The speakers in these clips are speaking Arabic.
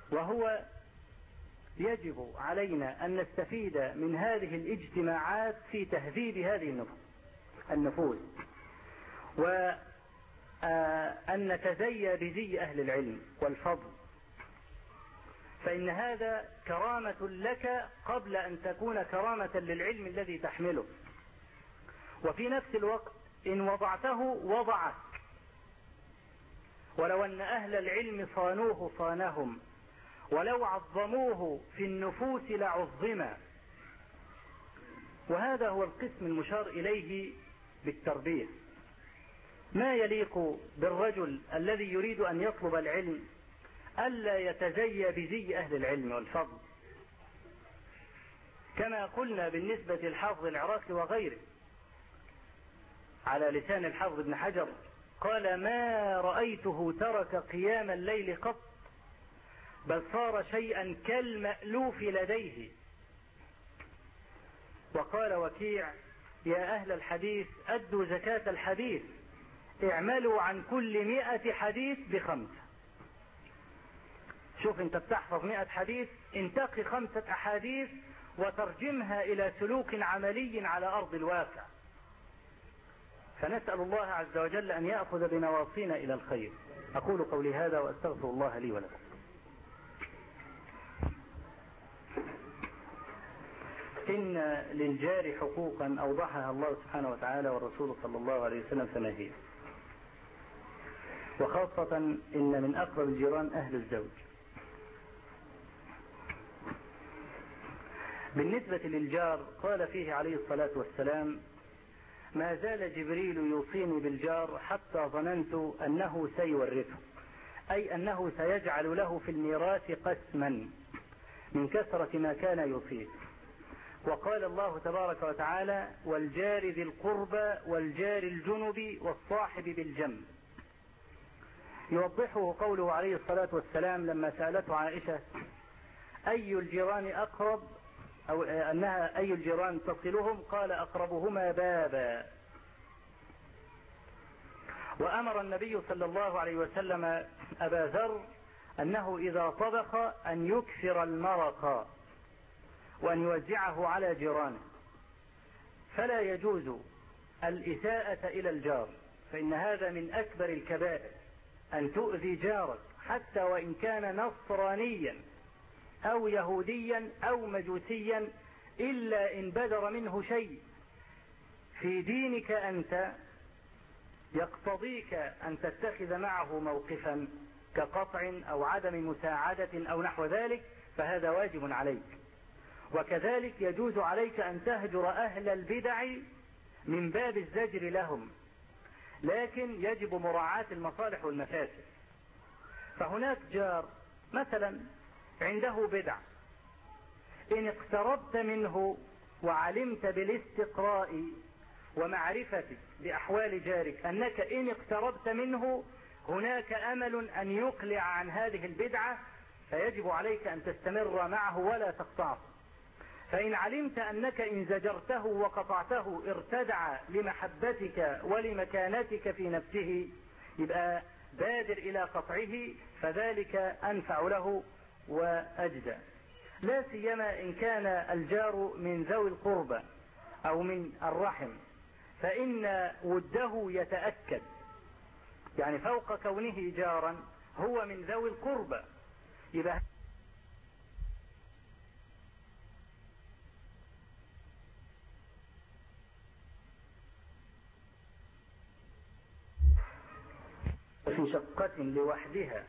وهو يجب علينا أن نستفيد من هذه الاجتماعات في تهذيب هذه النفوس، وأن نتزي بزي أهل العلم والفضل، فإن هذا كرامة لك قبل أن تكون كرامة للعلم الذي تحمله. وفي نفس الوقت إن وضعته وضعك، ولو أن أهل العلم صانوه صانهم، ولو عظموه في النفوس لعظما. وهذا هو القسم المشار إليه بالتربية. ما يليق بالرجل الذي يريد أن يطلب العلم ألا يتزي بزي أهل العلم والفضل، كما قلنا بالنسبة للحافظ العراقي وغيره على لسان الحافظ ابن حجر، قال: ما رأيته ترك قيام الليل قط، بل صار شيئا كالمألوف لديه. وقال وكيع: يا أهل الحديث أدوا زكاة الحديث، اعملوا عن كل 100 حديث ب5. شوف انت بتحفظ 100 حديث، انتقي 5 أحاديث وترجمها إلى سلوك عملي على أرض الواقع. فنسأل الله عز وجل أن يأخذ بنواصينا إلى الخير. أقول قولي هذا وأستغفر الله لي ولكم. إن للجار حقوقا أوضحها الله سبحانه وتعالى والرسول صلى الله عليه وسلم، فما هي؟ وخاصة إن من أقرب الجيران أهل الزوج. بالنسبة للجار قال فيه عليه الصلاة والسلام: ما زال جبريل يوصيني بالجار حتى ظننت أنه سيورثه، أي أنه سيجعل له في الميراث قسما من كثرة ما كان يوصيه. وقال الله تبارك وتعالى: والجار ذي القربى والجار الجنب والصاحب بالجنب. يوضحه قوله عليه الصلاة والسلام لما سألته عائشة أي الجيران أقرب، أو أنها أي الجيران تصلهم، قال: أقربهما بابا. وأمر النبي صلى الله عليه وسلم أبا ذر أنه إذا طبخ أن يكثر المرق وأن يوزعه على جيرانه. فلا يجوز الإساءة إلى الجار، فإن هذا من أكبر الكبائر، أن تؤذي جارك حتى وإن كان نصرانيا أو يهوديا أو مجوسيا، إلا إن بدر منه شيء في دينك أنت يقتضيك أن تتخذ معه موقفا كقطع أو عدم مساعدة أو نحو ذلك، فهذا واجب عليك. وكذلك يجوز عليك أن تهجر أهل البدع من باب الزجر لهم، لكن يجب مراعاة المصالح والمفاسد. فهناك جار مثلا عنده بدع، إن اقتربت منه وعلمت بالاستقراء ومعرفتك بأحوال جارك أنك إن اقتربت منه هناك أمل أن يقلع عن هذه البدعة، فيجب عليك أن تستمر معه ولا تقطعه. فإن علمت أنك إن زجرته وقطعته ارتدع لمحبتك ولمكانتك في نفسه، يبقى بادر إلى قطعه، فذلك أنفع له وأجدى. لا سيما إن كان الجار من ذوي القربى أو من الرحم، فإن وده يتأكد، يعني فوق كونه جارا هو من ذوي القربى. يبقى في شقة لوحدها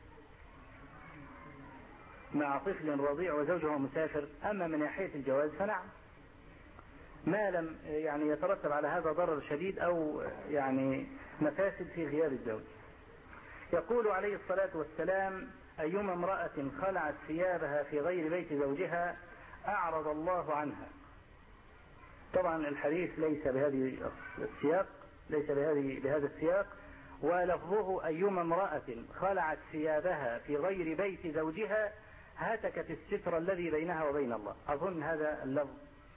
مع طفل رضيع وزوجها مسافر. أما من ناحية الجواز فنعم، ما لم يعني يترتب على هذا ضرر شديد أو يعني مفاسد في غياب الزوج. يقول عليه الصلاة والسلام: أيما امرأة خلعت ثيابها في غير بيت زوجها أعرض الله عنها. طبعا الحديث ليس بهذه السياق، ليس بهذا السياق، ولفظه أيما امرأة خلعت ثيابها في غير بيت زوجها هتكت الستر الذي بينها وبين الله. أظن هذا اللفظ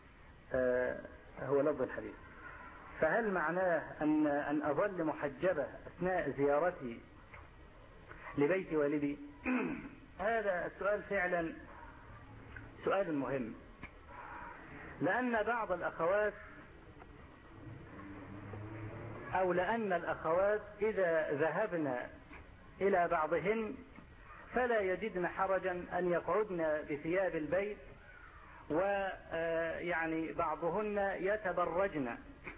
هو لفظ الحديث. فهل معناه أن أظل محجبة أثناء زيارتي لبيت والدي؟ هذا السؤال فعلا سؤال مهم، لأن بعض الأخوات أو لأن الأخوات إذا ذهبنا إلى بعضهن فلا يجدن حرجا أن يقعدن بثياب البيت، ويعني بعضهن يتبرجن.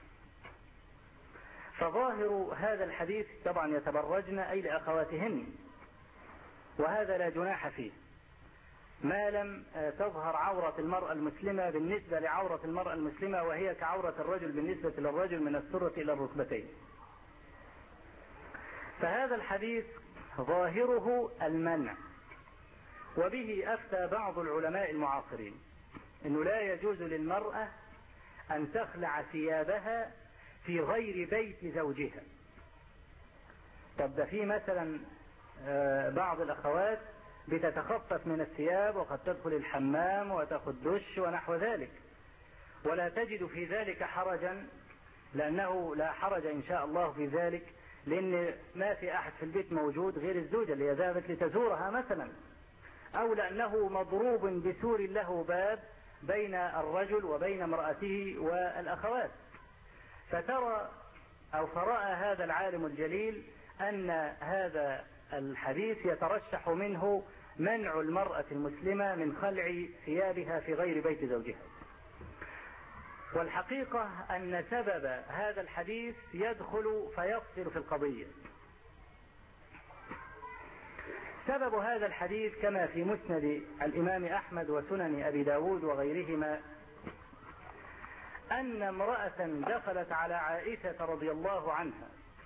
فظاهر هذا الحديث طبعا يتبرجن أي لأخواتهن، وهذا لا جناح فيه ما لم تظهر عورة المرأة المسلمة بالنسبة لعورة المرأة المسلمة، وهي كعورة الرجل بالنسبة للرجل من السرة إلى الركبتين. فهذا الحديث ظاهره المنع، وبه أفتى بعض العلماء المعاصرين أنه لا يجوز للمرأة أن تخلع ثيابها في غير بيت زوجها. طب ده في مثلا بعض الأخوات بتتخفف من الثياب وقد تدخل الحمام وتأخذ دش ونحو ذلك، ولا تجد في ذلك حرجا، لأنه لا حرج إن شاء الله في ذلك، لأن ما في أحد في البيت موجود غير الزوجة اللي ذهبت لتزورها مثلا، أو لأنه مضروب بسور له باب بين الرجل وبين امرأته والأخوات. فرأى هذا العالم الجليل أن هذا الحديث يترشح منه منع المرأة المسلمة من خلع ثيابها في غير بيت زوجها. والحقيقة أن سبب هذا الحديث يدخل فيفصل في القضية. سبب هذا الحديث كما في مسند الإمام أحمد وسنن أبي داود وغيرهما أن امرأة دخلت على عائشة رضي الله عنها،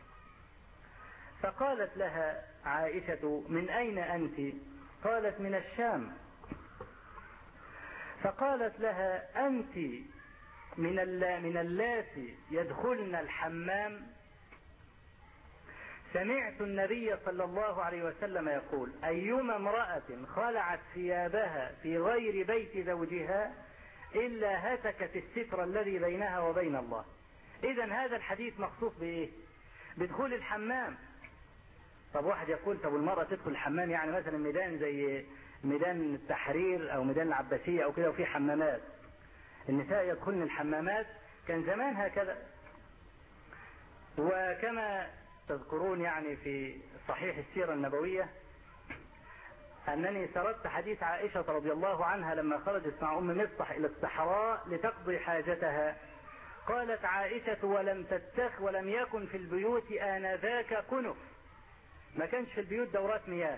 فقالت لها عائشة: من أين أنت؟ قالت: من الشام. فقالت لها: أنت من اللاتي يدخلن الحمام؟ سمعت النبي صلى الله عليه وسلم يقول: أيما امرأة خلعت ثيابها في غير بيت زوجها إلا هتكت الستر الذي بينها وبين الله. إذن هذا الحديث مخصوص بإيه؟ بدخول الحمام. طب واحد يقول: طب المرأة تدخل الحمام يعني مثلا ميدان زي ميدان التحرير أو ميدان العباسية أو كده وفي حمامات، النساء يدخلن الحمامات، كان زمان هكذا. وكما تذكرون يعني في صحيح السيرة النبوية أنني سردت حديث عائشة رضي الله عنها لما خرجت مع أم مصطح إلى الصحراء لتقضي حاجتها، قالت عائشة: ولم يكن في البيوت آنذاك كنف، ما كانش في البيوت دورات مياه،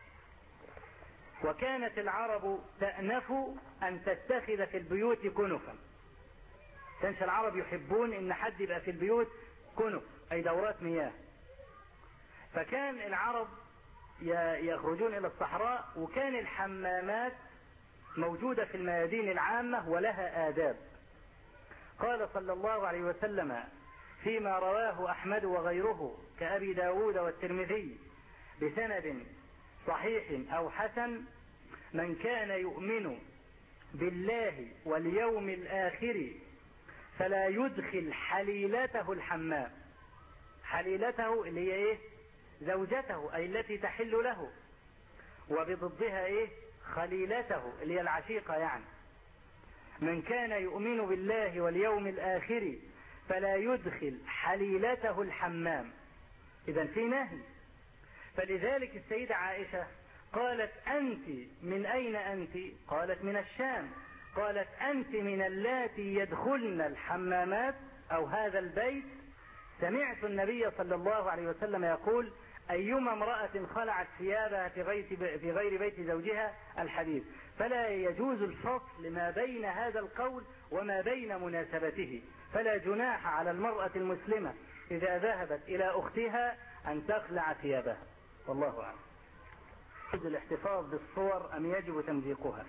وكانت العرب تأنف أن تتخذ في البيوت كنفا. كانش العرب يحبون إن حد يبقى في البيوت كنف أي دورات مياه، فكان العرب يخرجون إلى الصحراء، وكان الحمامات موجودة في الميادين العامة ولها آداب. قال صلى الله عليه وسلم فيما رواه أحمد وغيره كأبي داود والترمذي بسند صحيح أو حسن: من كان يؤمن بالله واليوم الآخر فلا يدخل حليلته الحمام. حليلته اللي هي ايه؟ زوجته، اي التي تحل له، وبضدها ايه؟ خليلته اللي هي العشيقة يعني. من كان يؤمن بالله واليوم الآخر فلا يدخل حليلته الحمام. إذن في نهي. فلذلك السيدة عائشة قالت: أنت من أين أنت؟ قالت: من الشام. قالت: أنت من اللاتي يدخلن الحمامات أو هذا البيت. سمعت النبي صلى الله عليه وسلم يقول: أيما امرأة خلعت ثيابها في غير بيت زوجها، الحديث. فلا يجوز الفصل ما بين هذا القول وما بين مناسبته، فلا جناح على المرأة المسلمة إذا ذهبت إلى أختها أن تخلع ثيابها، والله أعلم. يجوز الاحتفاظ بالصور أم يجب تمزيقها؟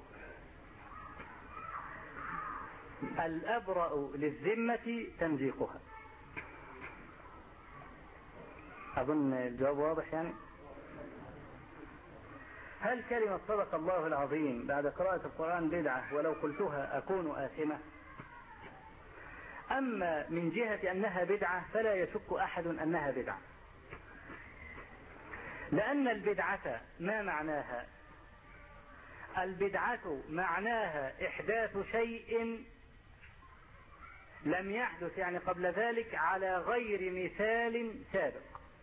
الأبرأ للذمة تمزيقها. أظن الجواب واضح يعني. هل كلمة صدق الله العظيم بعد قراءة القرآن بدعة ولو قلتها أكون آثمة؟ أما من جهة أنها بدعة فلا يشك أحد أنها بدعة، لأن البدعة ما معناها؟ البدعة معناها إحداث شيء لم يحدث يعني قبل ذلك على غير مثال سابق.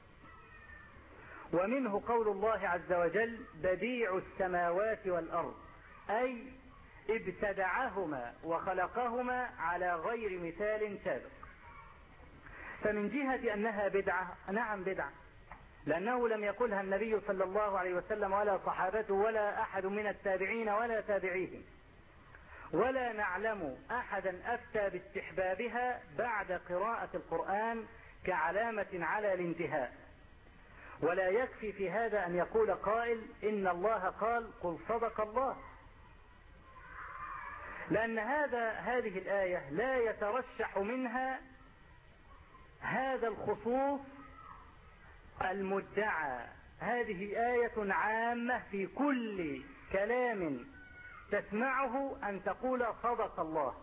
ومنه قول الله عز وجل بديع السماوات والأرض، أي ابتدعهما وخلقهما على غير مثال سابق. فمن جهة أنها بدعة، نعم بدعة، لأنه لم يقلها النبي صلى الله عليه وسلم ولا صحابته ولا أحد من التابعين ولا تابعيهم، ولا نعلم أحدا أفتى باستحبابها بعد قراءة القرآن كعلامة على الانتهاء. ولا يكفي في هذا أن يقول قائل إن الله قال قل صدق الله، لأن هذه الآية لا يترشح منها هذا الخصوص المدعى. هذه آية عامة في كل كلام تسمعه أن تقول صدق الله.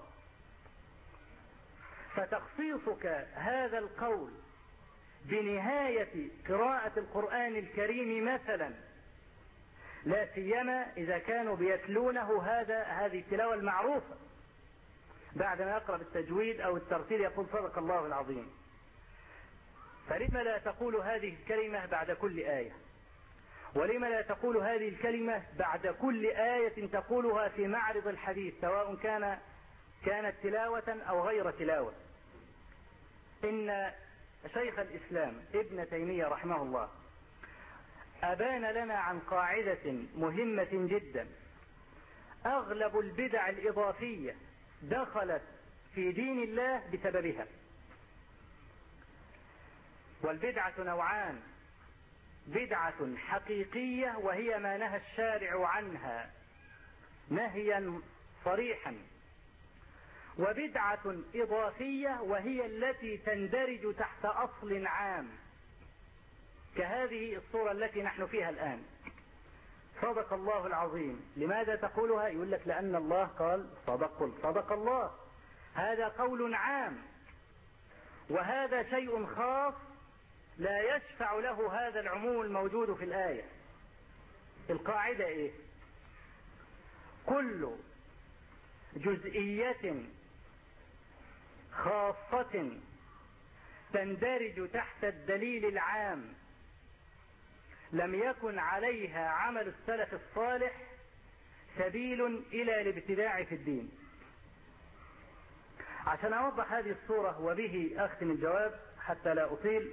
فتخصيصك هذا القول بنهاية قراءة القرآن الكريم مثلا، لا سيما إذا كانوا بيتلونه هذه التلاوة المعروفة بعد ما يقرأ بالتجويد أو الترتيل يقول صدق الله العظيم، فلما لا تقول هذه الكلمة بعد كل آية؟ ولما لا تقول هذه الكلمة بعد كل آية تقولها في معرض الحديث، سواء كانت تلاوة أو غير تلاوة؟ إن شيخ الإسلام ابن تيمية رحمه الله أبان لنا عن قاعدة مهمة جدا. أغلب البدع الإضافية دخلت في دين الله بسببها. والبدعة نوعان: بدعة حقيقية وهي ما نهى الشارع عنها نهيا صريحا، وبدعة إضافية وهي التي تندرج تحت أصل عام، كهذه الصورة التي نحن فيها الآن، صدق الله العظيم. لماذا تقولها؟ يقول لك لأن الله قال صدق الله. هذا قول عام، وهذا شيء خاص لا يشفع له هذا العموم الموجود في الآية. القاعدة إيه؟ كل جزئية خاصة تندرج تحت الدليل العام لم يكن عليها عمل السلف الصالح سبيل إلى الابتداع في الدين. عشان أوضح هذه الصورة وبه أختم الجواب حتى لا أطيل،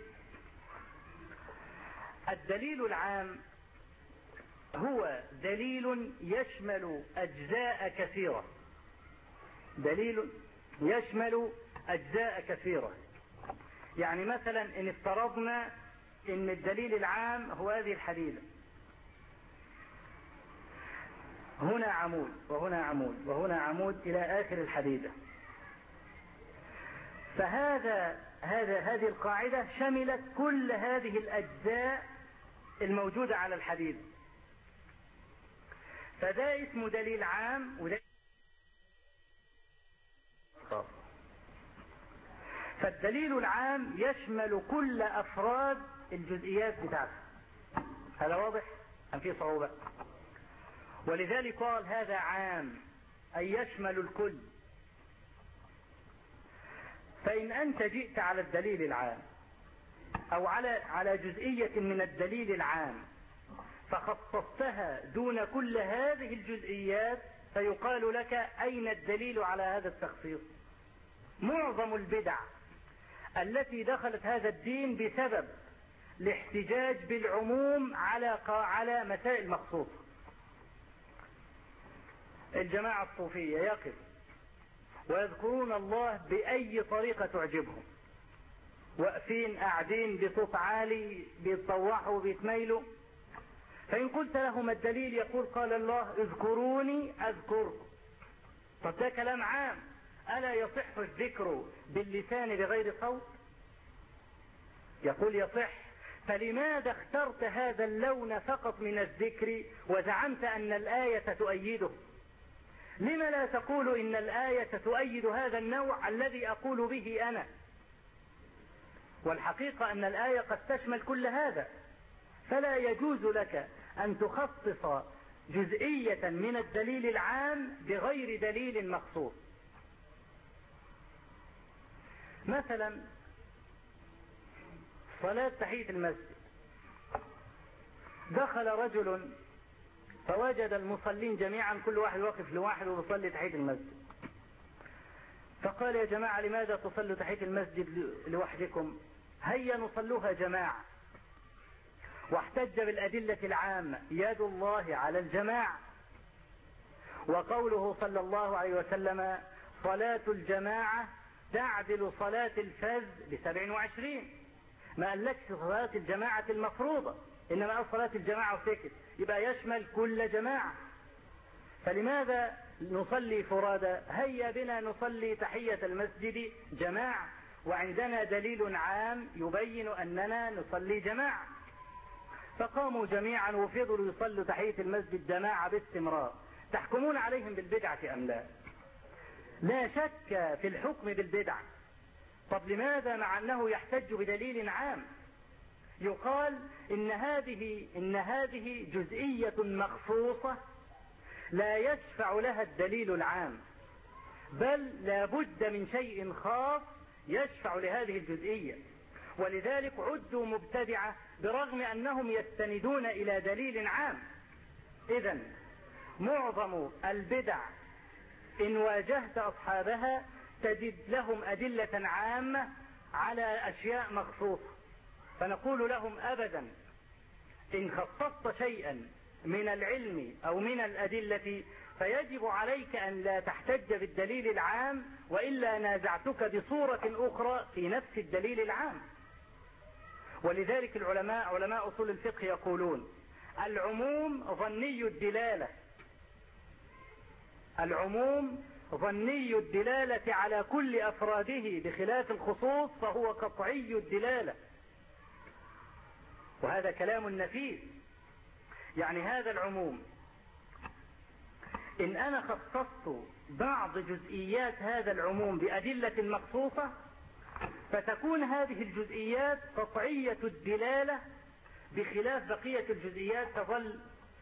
الدليل العام هو دليل يشمل أجزاء كثيرة. دليل يشمل أجزاء كثيرة. يعني مثلا إن افترضنا إن الدليل العام هو هذه الحديدة، هنا عمود وهنا عمود وهنا عمود إلى آخر الحديدة، هذه القاعدة شملت كل هذه الأجزاء الموجودة على الحديدة، فده اسمه دليل عام. وده فالدليل العام يشمل كل أفراد الجزئيات بتاعته. هذا واضح أم فيه صعوبة؟ ولذلك قال هذا عام أي يشمل الكل. فإن أنت جئت على الدليل العام أو على جزئية من الدليل العام فخصصتها دون كل هذه الجزئيات، فيقال لك أين الدليل على هذا التخصيص؟ معظم البدع التي دخلت هذا الدين بسبب الاحتجاج بالعموم على مسائل مخصوصة. الجماعة الصوفية يقف ويذكرون الله بأي طريقة تعجبهم، واقفين قاعدين بصوت عالي بيتطوعوا وبيتميلوا، فإن قلت لهم الدليل يقول قال الله اذكروني أذكركم. طب ده كلام عام، ألا يصح الذكر باللسان بغير صوت؟ يقول يصح. فلماذا اخترت هذا اللون فقط من الذكر وزعمت أن الآية تؤيده؟ لما لا تقول إن الآية تؤيد هذا النوع الذي أقول به أنا؟ والحقيقة أن الآية قد تشمل كل هذا، فلا يجوز لك أن تخصص جزئية من الدليل العام بغير دليل مخصوص. مثلا صلاة تحية المسجد، دخل رجل فوجد المصلين جميعا كل واحد واقف لواحد ويصلي تحية المسجد، فقال: يا جماعة لماذا تصلوا تحية المسجد لوحدكم؟ هيا نصلوها جماعة. واحتج بالأدلة العامة: يد الله على الجماعة، وقوله صلى الله عليه وسلم: صلاة الجماعة تعدل صلاة الفذ ب27. ما قالكش صلاة الجماعة المفروضة، إنما قال صلاة الجماعة وسكت، يبقى يشمل كل جماعة. فلماذا نصلي فرادى؟ هيا بنا نصلي تحية المسجد جماعة، وعندنا دليل عام يبين أننا نصلي جماعة. فقاموا جميعا وفضلوا يصلوا تحية المسجد جماعة باستمرار. تحكمون عليهم بالبدعة أم لا؟ لا شك في الحكم بالبدعة. طب لماذا مع أنه يحتج بدليل عام؟ يقال إن هذه جزئية مخصوصة لا يشفع لها الدليل العام، بل لا بد من شيء خاص يشفع لهذه الجزئية، ولذلك عدوا مبتدعة برغم أنهم يستندون إلى دليل عام. إذن معظم البدع إن واجهت أصحابها تجد لهم أدلة عامة على أشياء مخصوصة، فنقول لهم: أبدا، إن خصصت شيئا من العلم أو من الأدلة فيجب عليك أن لا تحتج بالدليل العام، وإلا نازعتك بصورة أخرى في نفس الدليل العام. ولذلك علماء أصول الفقه يقولون: العموم ظني الدلالة، العموم ظني الدلالة على كل أفراده بخلاف الخصوص فهو قطعي الدلالة. وهذا كلام نفيس. يعني هذا العموم إن أنا خصصت بعض جزئيات هذا العموم بأدلة مخصوصة فتكون هذه الجزئيات قطعية الدلالة، بخلاف بقية الجزئيات تظل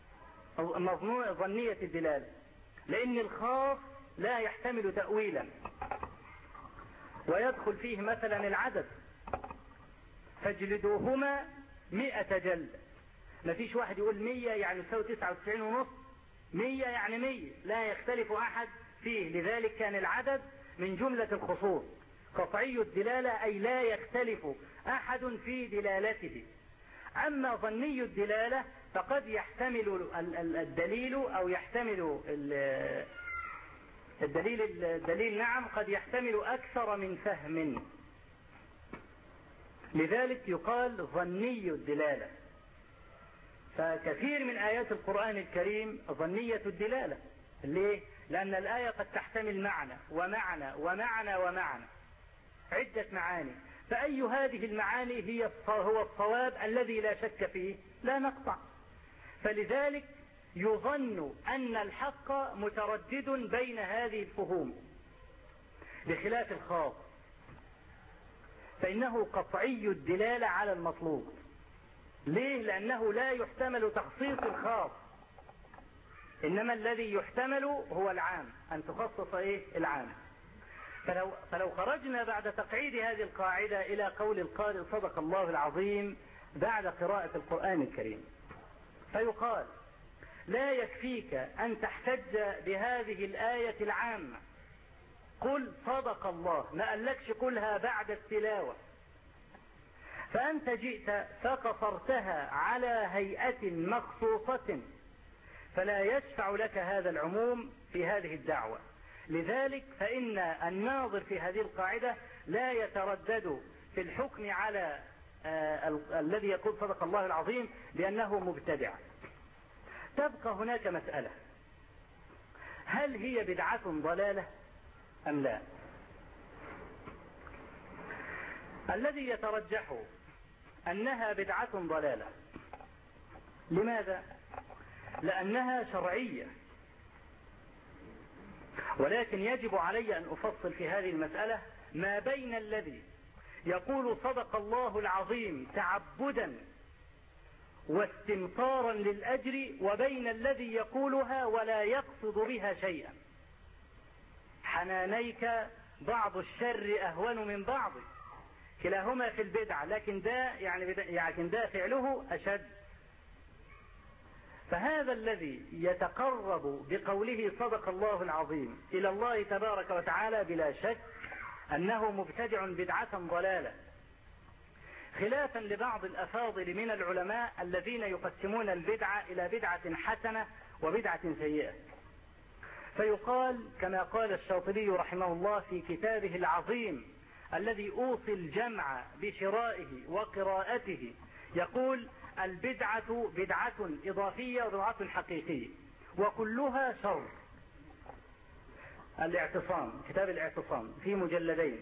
ظنية الدلالة، لأن الخاص لا يحتمل تأويلا. ويدخل فيه مثلا العدد: فاجلدوهما 100 جلدة. ما فيش واحد يقول 100 يعني يساوي 99.5، 100 يعني 100، لا يختلف أحد فيه. لذلك كان العدد من جملة الخصوص قطعي الدلالة، أي لا يختلف أحد في دلالته. أما ظني الدلالة فقد يحتمل الدليل أو يحتمل الدليل نعم قد يحتمل أكثر من فهم، لذلك يقال ظني الدلالة. فكثير من آيات القرآن الكريم ظنية الدلالة. ليه؟ لأن الآية قد تحتمل معنى ومعنى ومعنى ومعنى، عدة معاني، فأي هذه المعاني هو الصواب الذي لا شك فيه لا نقطع. فلذلك يظن أن الحق متردد بين هذه الفهوم، بخلاف الخاص فإنه قطعي الدلالة على المطلوب. ليه؟ لأنه لا يحتمل تخصيص الخاص، إنما الذي يحتمل هو العام، أن تخصص العام. فلو خرجنا بعد تقعيد هذه القاعدة إلى قول القارئ صدق الله العظيم بعد قراءة القرآن الكريم، فيقال: لا يكفيك أن تحتج بهذه الآية العامة، قل صدق الله، ما قالكش قلها بعد التلاوة. فأنت جئت فقصرتها على هيئة مخصوصة، فلا يشفع لك هذا العموم في هذه الدعوة. لذلك فإن الناظر في هذه القاعدة لا يتردد في الحكم على الذي يقول صدق الله العظيم بأنه مبتدع. تبقى هناك مسألة: هل هي بدعة ضلالة أم لا؟ الذي يترجح أنها بدعة ضلالة. لماذا؟ لأنها شرعية. ولكن يجب علي أن أفصل في هذه المسألة ما بين الذي يقول صدق الله العظيم تعبدا واستمطارا للأجر، وبين الذي يقولها ولا يقصد بها شيئا. حنانيك بعض الشر أهون من بعض، كلاهما في البدعة، لكن ده فعله أشد. فهذا الذي يتقرب بقوله صدق الله العظيم إلى الله تبارك وتعالى بلا شك أنه مبتدع بدعة ضلالة، خلافا لبعض الأفاضل من العلماء الذين يقسمون البدعة إلى بدعة حسنة وبدعة سيئة. فيقال كما قال الشاطبي رحمه الله في كتابه العظيم الذي أوصي الجمع بشرائه وقراءته، يقول: البدعة بدعة إضافية وبدعة حقيقية وكلها شر. الاعتصام، كتاب الاعتصام في مجلدين.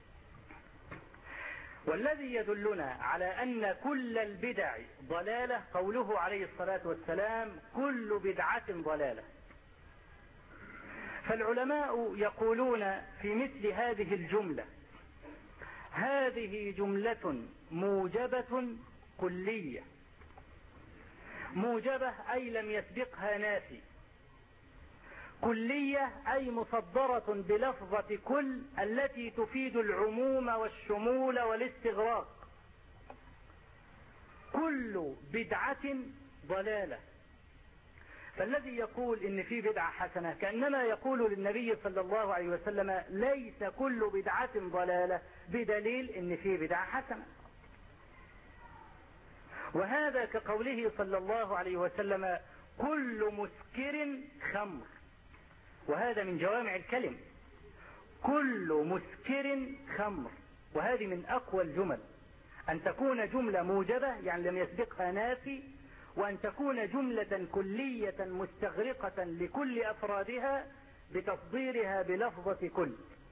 والذي يدلنا على أن كل البدع ضلالة قوله عليه الصلاة والسلام: كل بدعة ضلالة. فالعلماء يقولون في مثل هذه الجملة: هذه جملة موجبة كلية. موجبة أي لم يسبقها نافي، كلية أي مصدرة بلفظة كل التي تفيد العموم والشمول والاستغراق. كل بدعة ضلالة. فالذي يقول إن في بدعة حسنة كأنما يقول للنبي صلى الله عليه وسلم: ليس كل بدعة ضلالة، بدليل إن في بدعة حسنة. وهذا كقوله صلى الله عليه وسلم: كل مسكر خمر. وهذا من جوامع الكلم، كل مسكر خمر. وهذه من أقوى الجمل، أن تكون جملة موجبة يعني لم يسبقها نافي، وأن تكون جملة كلية مستغرقة لكل أفرادها بتصديرها بلفظة كل.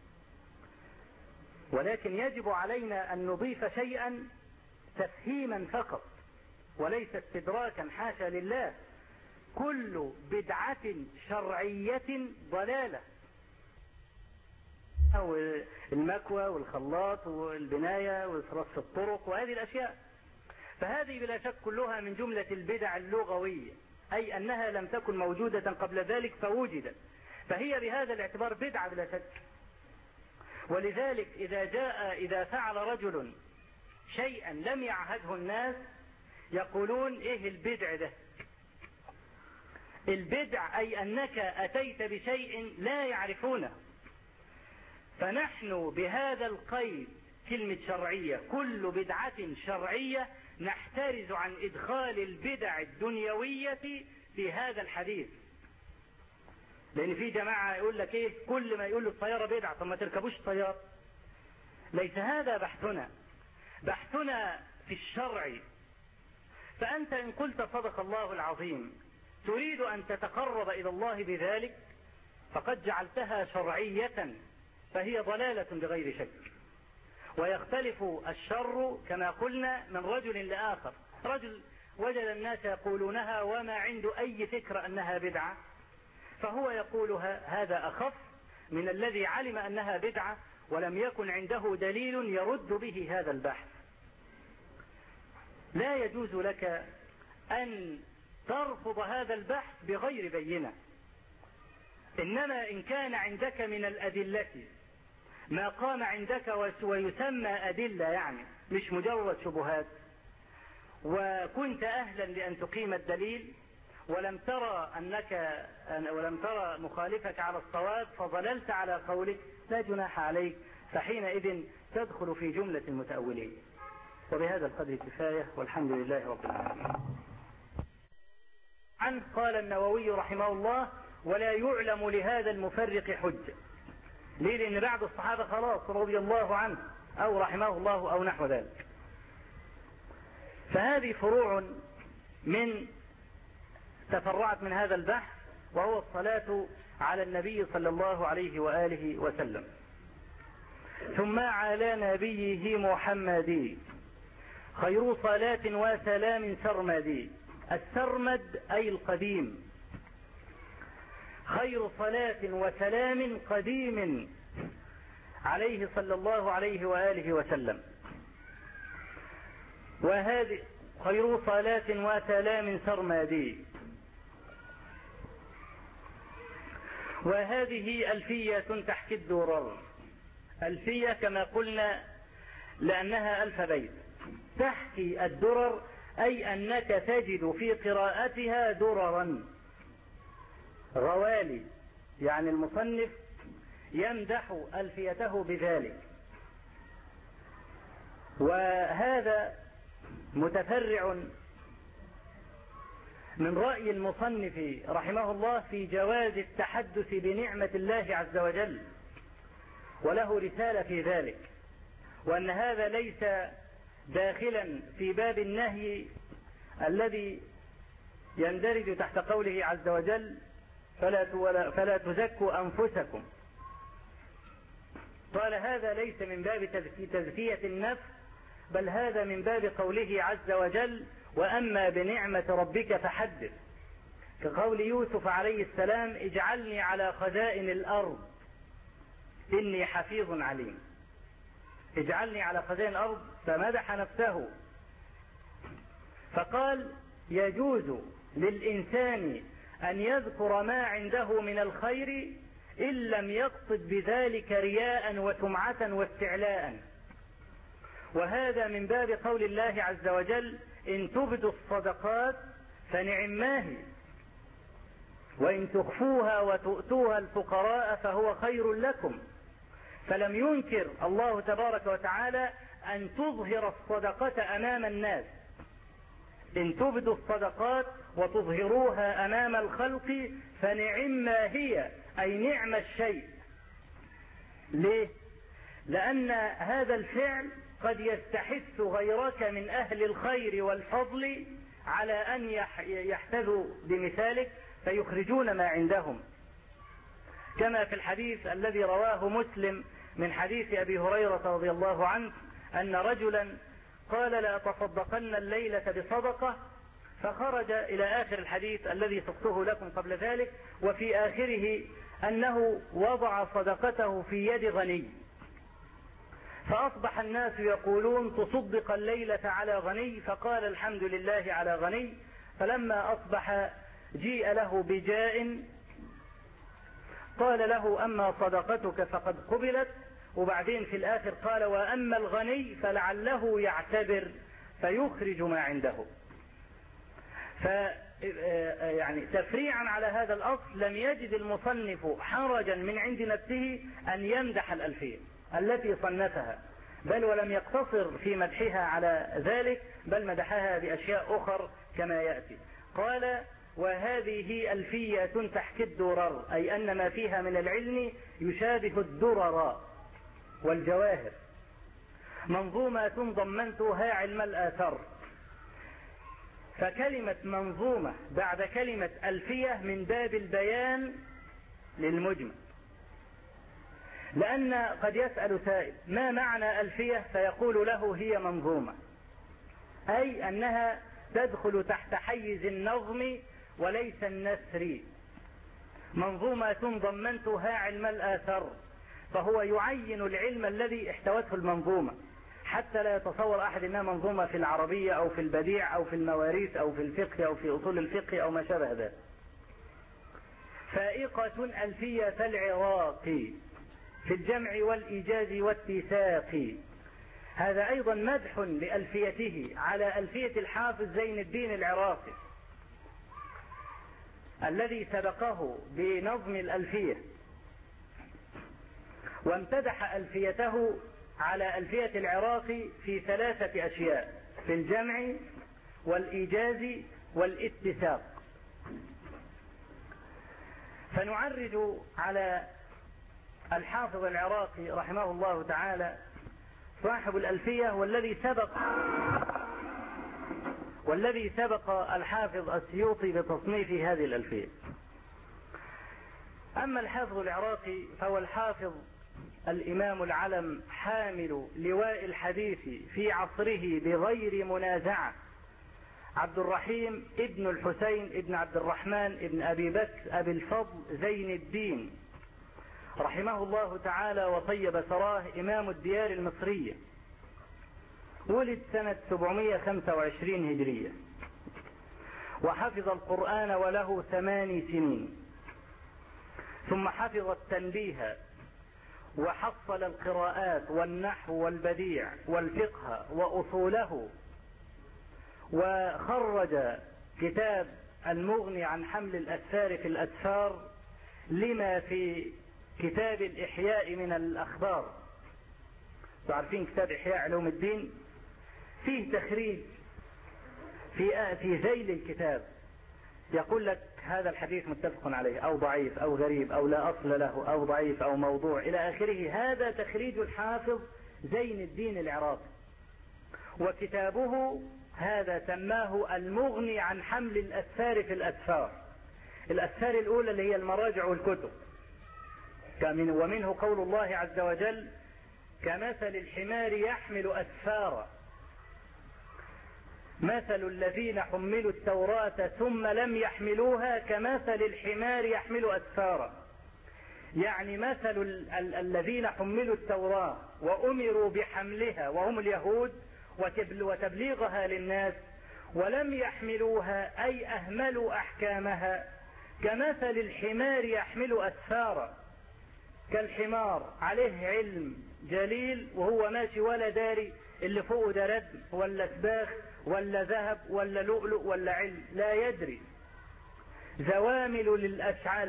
ولكن يجب علينا أن نضيف شيئا تفهيما فقط وليس استدراكا، حاشا لله. كل بدعة شرعية ضلالة. المكوى والخلاط والبناية وصرف الطرق وهذه الأشياء، فهذه بلا شك كلها من جملة البدع اللغوية، أي أنها لم تكن موجودة قبل ذلك فوجدت، فهي بهذا الاعتبار بدعة بلا شك. ولذلك إذا فعل رجل شيئا لم يعهده الناس يقولون: إيه البدع ده؟ البدع أي أنك أتيت بشيء لا يعرفونه. فنحن بهذا القيد، كلمة شرعية، كل بدعة شرعية، نحترز عن إدخال البدع الدنيوية في هذا الحديث. لأن في جماعة يقول لك إيه، كل ما يقول له الطيارة بدعة، طب ما تركبوش الطيارة. ليس هذا بحثنا. بحثنا في الشرع. فأنت إن قلت صدق الله العظيم تريد أن تتقرب إلى الله بذلك، فقد جعلتها شرعية، فهي ضلالة بغير شك. ويختلف الشر كما قلنا من رجل لآخر. رجل وجد الناس يقولونها وما عنده أي فكرة أنها بدعة، فهو يقولها، هذا أخف من الذي علم أنها بدعة ولم يكن عنده دليل يرد به هذا البحث. لا يجوز لك أن ترفض هذا البحث بغير بينة. إنما إن كان عندك من الأدلة ما قام عندك ويسمى أدلة، يعني مش مجرد شبهات، وكنت أهلا لأن تقيم الدليل ولم ترى مخالفك على الصواب فضللت على قولك، لا جناح عليك، فحينئذ تدخل في جملة المتأولين. وبهذا القدر كفاية، والحمد لله رب العالمين. عنه قال النووي رحمه الله: ولا يعلم لهذا المفرق حجة. ليه؟ لأن بعد الصحابة خلاص رضي الله عنه أو رحمه الله أو نحو ذلك. فهذه فروع من تفرعت من هذا البحث، وهو الصلاة على النبي صلى الله عليه وآله وسلم. ثم على نبيه محمد خير صلاة وسلام سرمدي. السرمد أي القديم. خير صلاة وسلام قديم عليه صلى الله عليه وآله وسلم. خير صلاة وسلام سرمدي. وهذه ألفية تحكي الدرر. ألفية كما قلنا لأنها 1000 بيت، تحكي الدرر أي أنك تجد في قراءتها دررا غوالي، يعني المصنف يمدح ألفيته بذلك. وهذا متفرع من رأي المصنف رحمه الله في جواز التحدث بنعمة الله عز وجل، وله رسالة في ذلك، وأن هذا ليس داخلا في باب النهي الذي يندرج تحت قوله عز وجل فلا تزكوا أنفسكم. قال هذا ليس من باب تزكية النفس، بل هذا من باب قوله عز وجل وأما بنعمة ربك فحدث، كقول يوسف عليه السلام اجعلني على خزائن الأرض إني حفيظ عليم. اجعلني على خزائن الأرض، فمدح نفسه، فقال يجوز للإنسان أن يذكر ما عنده من الخير إن لم يقصد بذلك رياء وسمعة واستعلاء. وهذا من باب قول الله عز وجل إن تبدوا الصدقات فنعماه وإن تخفوها وتؤتوها الفقراء فهو خير لكم. فلم ينكر الله تبارك وتعالى أن تظهر الصدقة أمام الناس. إن تبدوا الصدقات وتظهروها أمام الخلق فنعما هي، أي نعم الشيء. ليه؟ لأن هذا الفعل قد يستحث غيرك من أهل الخير والفضل على أن يحتذوا بمثالك فيخرجون ما عندهم، كما في الحديث الذي رواه مسلم من حديث أبي هريرة رضي الله عنه أن رجلا قال لأتصدقن الليلة بصدقة، فخرج إلى آخر الحديث الذي سقته لكم قبل ذلك، وفي آخره أنه وضع صدقته في يد غني، فأصبح الناس يقولون تصدق الليلة على غني، فقال الحمد لله على غني. فلما أصبح جيء له بجاء قال له أما صدقتك فقد قبلت، وبعدين في الآخر قال وأما الغني فلعله يعتبر فيخرج ما عنده. يعني تفريعا على هذا الأصل لم يجد المصنف حرجا من عند نفسه أن يمدح الألفية التي صنفها، بل ولم يقتصر في مدحها على ذلك، بل مدحها بأشياء أخر كما يأتي. قال وهذه ألفية تحكي الدرر، أي أن ما فيها من العلم يشابه الدرر والجواهر، منظومة ضمنتها علم الآثار. فكلمة منظومة بعد كلمة ألفية من باب البيان للمجمل، لأن قد يسأل سائل ما معنى ألفية فيقول له هي منظومة، أي أنها تدخل تحت حيز النظم وليس النثر. منظومة ضمنتها علم الآثار، فهو يعين العلم الذي احتوته المنظومة، حتى لا يتصور أحد أنها منظومة في العربية أو في البديع أو في المواريث أو في الفقه أو في أصول الفقه أو ما شابه ذلك. فائقة ألفية العراق في الجمع والإيجاز والاتساق. هذا أيضا مدح لألفيته على ألفية الحافظ زين الدين العراقي الذي سبقه بنظم الألفية، وامتدح ألفيته على ألفية العراقي في 3 أشياء: في الجمع والإيجاز والاتساق. فنعرج على الحافظ العراقي رحمه الله تعالى صاحب الألفية والذي سبق الحافظ السيوطي بتصنيف هذه الألفية. أما الحافظ العراقي فهو الحافظ الإمام العلم حامل لواء الحديث في عصره بغير منازعة، عبد الرحيم ابن الحسين ابن عبد الرحمن ابن أبي بكر أبي الفضل زين الدين رحمه الله تعالى وطيب ثراه، إمام الديار المصرية، ولد سنة 725 هجرية، وحفظ القرآن وله 8 سنين، ثم حفظ التنبيه وحصل القراءات والنحو والبديع والفقه وأصوله، وخرج كتاب المغني عن حمل الأسفار في الأسفار لما في كتاب الإحياء من الأخبار. تعرفين كتاب إحياء علوم الدين فيه تخريج في ذيل الكتاب، يقول لك هذا الحديث متفق عليه أو ضعيف أو غريب أو لا أصل له أو ضعيف أو موضوع إلى آخره. هذا تخريج الحافظ زين الدين العراقي، وكتابه هذا سماه المغني عن حمل الأسفار في الأسفار. الأسفار الأولى اللي هي المراجع والكتب، ومنه قول الله عز وجل: كمثل الحمار يحمل أسفارا مثل الذين حملوا التوراة ثم لم يحملوها كمثل الحمار يحمل أسفارا. يعني مثل الذين حملوا التوراة وأمروا بحملها وهم اليهود وتبليغها للناس ولم يحملوها أي أهملوا أحكامها كمثل الحمار يحمل أسفارا. كالحمار عليه علم جليل وهو ماشي ولا داري اللي فوقه ده ردم ولا سباخ ولا ذهب ولا لؤلؤ ولا علم، لا يدري. زوامل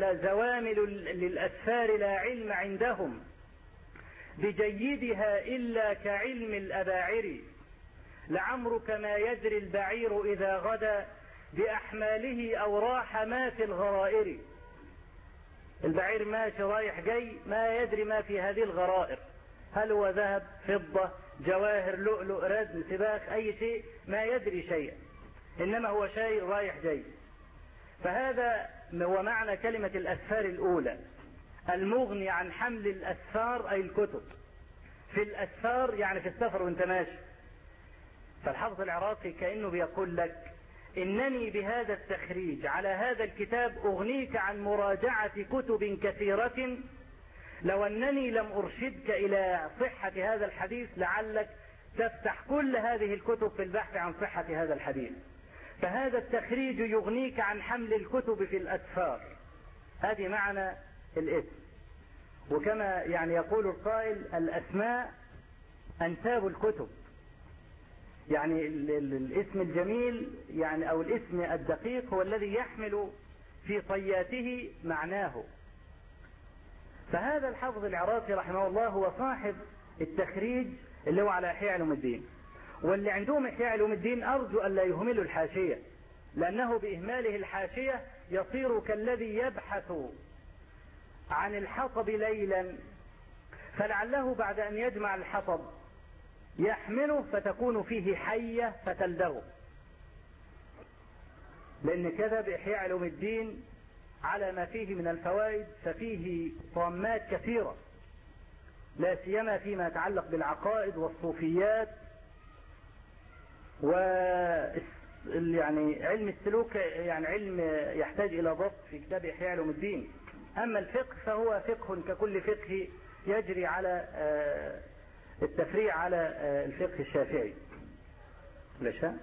للأسفار لا علم عندهم بجيدها إلا كعلم الأباعر. لعمرك ما يدري البعير إذا غدا بأحماله أو راح ما في الغرائر. البعير ماشي رايح جاي ما يدري ما في هذه الغرائر، هل هو ذهب فضة جواهر لؤلؤ ردم سباق أي شيء، ما يدري شيئا، إنما هو شيء رايح جاي. فهذا هو معنى كلمة الأسفار الأولى، المغني عن حمل الأسفار أي الكتب. في الأسفار يعني في السفر وانت ماشي. فالحافظ العراقي كأنه بيقول لك: إنني بهذا التخريج على هذا الكتاب أغنيك عن مراجعة كتب كثيرة، لو أنني لم أرشدك إلى صحة هذا الحديث لعلك تفتح كل هذه الكتب في البحث عن صحة هذا الحديث. فهذا التخريج يغنيك عن حمل الكتب في الأسفار. هذه معنى الاسم. وكما يعني يقول القائل: الأسماء أنساب الكتب. يعني الاسم الجميل يعني أو الاسم الدقيق هو الذي يحمل في طياته معناه. فهذا الحافظ العراقي رحمه الله هو صاحب التخريج اللي هو على إحياء علوم الدين. واللي عندهم إحياء علوم الدين أرجو أن لا يهملوا الحاشية، لأنه بإهماله الحاشية يصير كالذي يبحث عن الحطب ليلا، فلعله بعد أن يجمع الحطب يحمله فتكون فيه حية فتلدغه. لأن كذا بإحياء علوم الدين على ما فيه من الفوائد، ففيه طامات كثيرة، لا سيما فيما يتعلق بالعقائد والصوفيات يعني علم السلوك، يعني علم يحتاج إلى ضبط في كتاب إحياء علوم الدين. أما الفقه فهو فقه ككل فقه يجري على التفريع على الفقه الشافعي. لشاء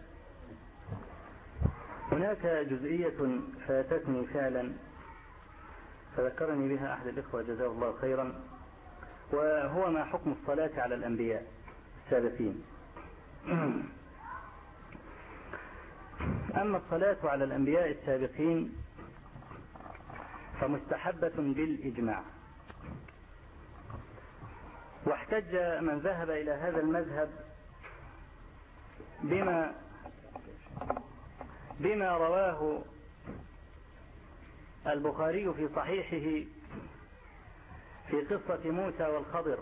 هناك جزئية فاتتني فعلا فذكرني بها أحد الإخوة جزاه الله خيرا، وهو ما حكم الصلاة على الأنبياء السابقين. أما الصلاة على الأنبياء السابقين فمستحبة بالإجماع، واحتج من ذهب إلى هذا المذهب بما رواه البخاري في صحيحه في قصة موسى والخضر،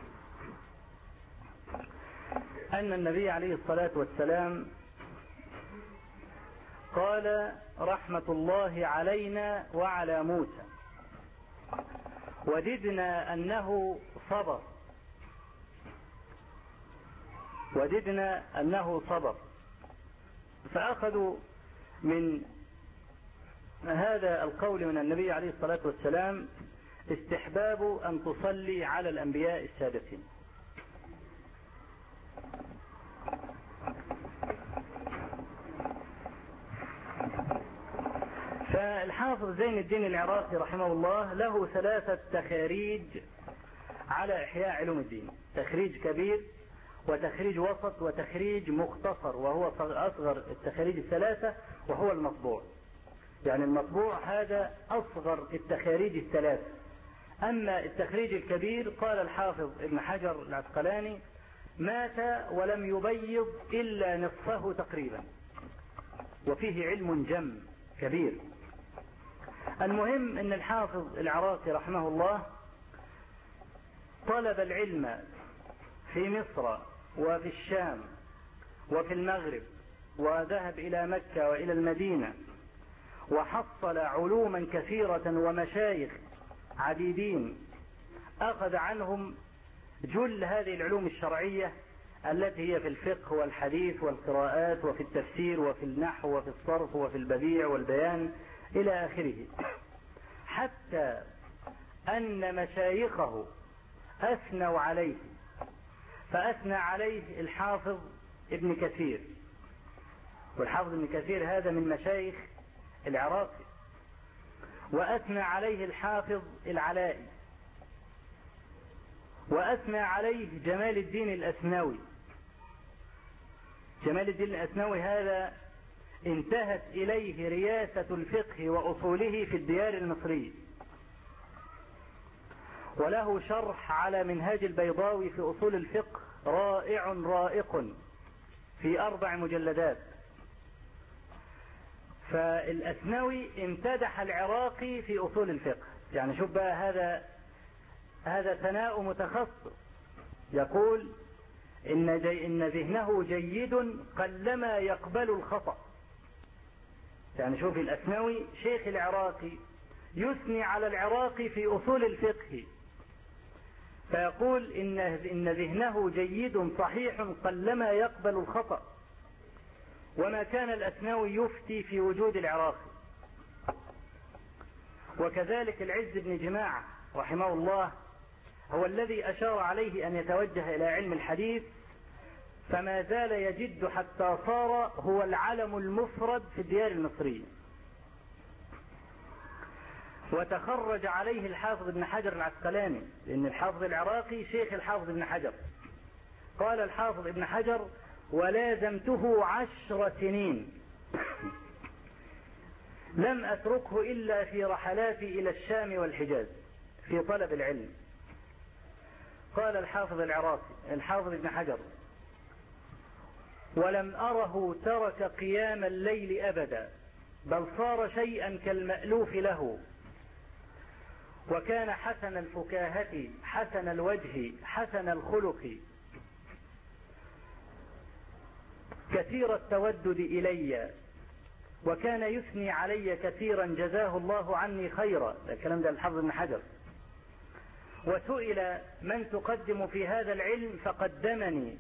أن النبي عليه الصلاة والسلام قال: رحمة الله علينا وعلى موسى، وددنا أنه صبر. فأخذوا من هذا القول من النبي عليه الصلاة والسلام استحباب أن تصلي على الأنبياء السابقين. الحافظ زين الدين العراقي رحمه الله له 3 تخاريج على إحياء علوم الدين: تخريج كبير، وتخريج وسط، وتخريج مختصر، وهو أصغر التخاريج 3 وهو المطبوع. يعني المطبوع هذا أصغر التخاريج 3. أما التخريج الكبير قال الحافظ ابن حجر العسقلاني: مات ولم يبيض إلا نصفه تقريبا، وفيه علم جم كبير. المهم أن الحافظ العراقي رحمه الله طلب العلم في مصر وفي الشام وفي المغرب، وذهب إلى مكة وإلى المدينة، وحصل علوما كثيرة ومشايخ عديدين أخذ عنهم جل هذه العلوم الشرعية التي هي في الفقه والحديث والقراءات وفي التفسير وفي النحو وفي الصرف وفي البديع والبيان إلى آخره، حتى أن مشايخه أثنوا عليه. فأثنى عليه الحافظ ابن كثير، والحافظ ابن كثير هذا من مشايخ العراقي، وأثنى عليه الحافظ العلائي، وأثنى عليه جمال الدين الأثنوي. جمال الدين الأثنوي هذا انتهت إليه رياسة الفقه وأصوله في الديار المصرية، وله شرح على منهاج البيضاوي في أصول الفقه رائع رائق في 4 مجلدات. فالأثنوي امتدح العراقي في أصول الفقه. يعني شوف بقى، هذا ثناء متخصص، يقول إن ذهنه جيد قلما يقبل الخطأ. يعني شوف الأثنوي شيخ العراقي يثني على العراقي في أصول الفقه، فيقول إن ذهنه جيد صحيح قلما يقبل الخطأ، وما كان الأثنوي يفتي في وجود العراقي. وكذلك العز بن جماعة رحمه الله هو الذي أشار عليه أن يتوجه إلى علم الحديث، فما زال يجد حتى صار هو العلم المفرد في الديار المصرية. وتخرج عليه الحافظ ابن حجر العسقلاني، لأن الحافظ العراقي شيخ الحافظ ابن حجر. قال الحافظ ابن حجر: ولازمته 10 سنين لم أتركه إلا في رحلاتي إلى الشام والحجاز في طلب العلم. قال الحافظ العراقي الحافظ ابن حجر: ولم أره ترك قيام الليل أبدا، بل صار شيئا كالمألوف له، وكان حسن الفكاهة حسن الوجه حسن الخلق، كثير التودد إلي، وكان يثني علي كثيرا جزاه الله عني خيرا. الكلام ده الحافظ ابن حجر. وسئل: من تقدم في هذا العلم؟ فقدمني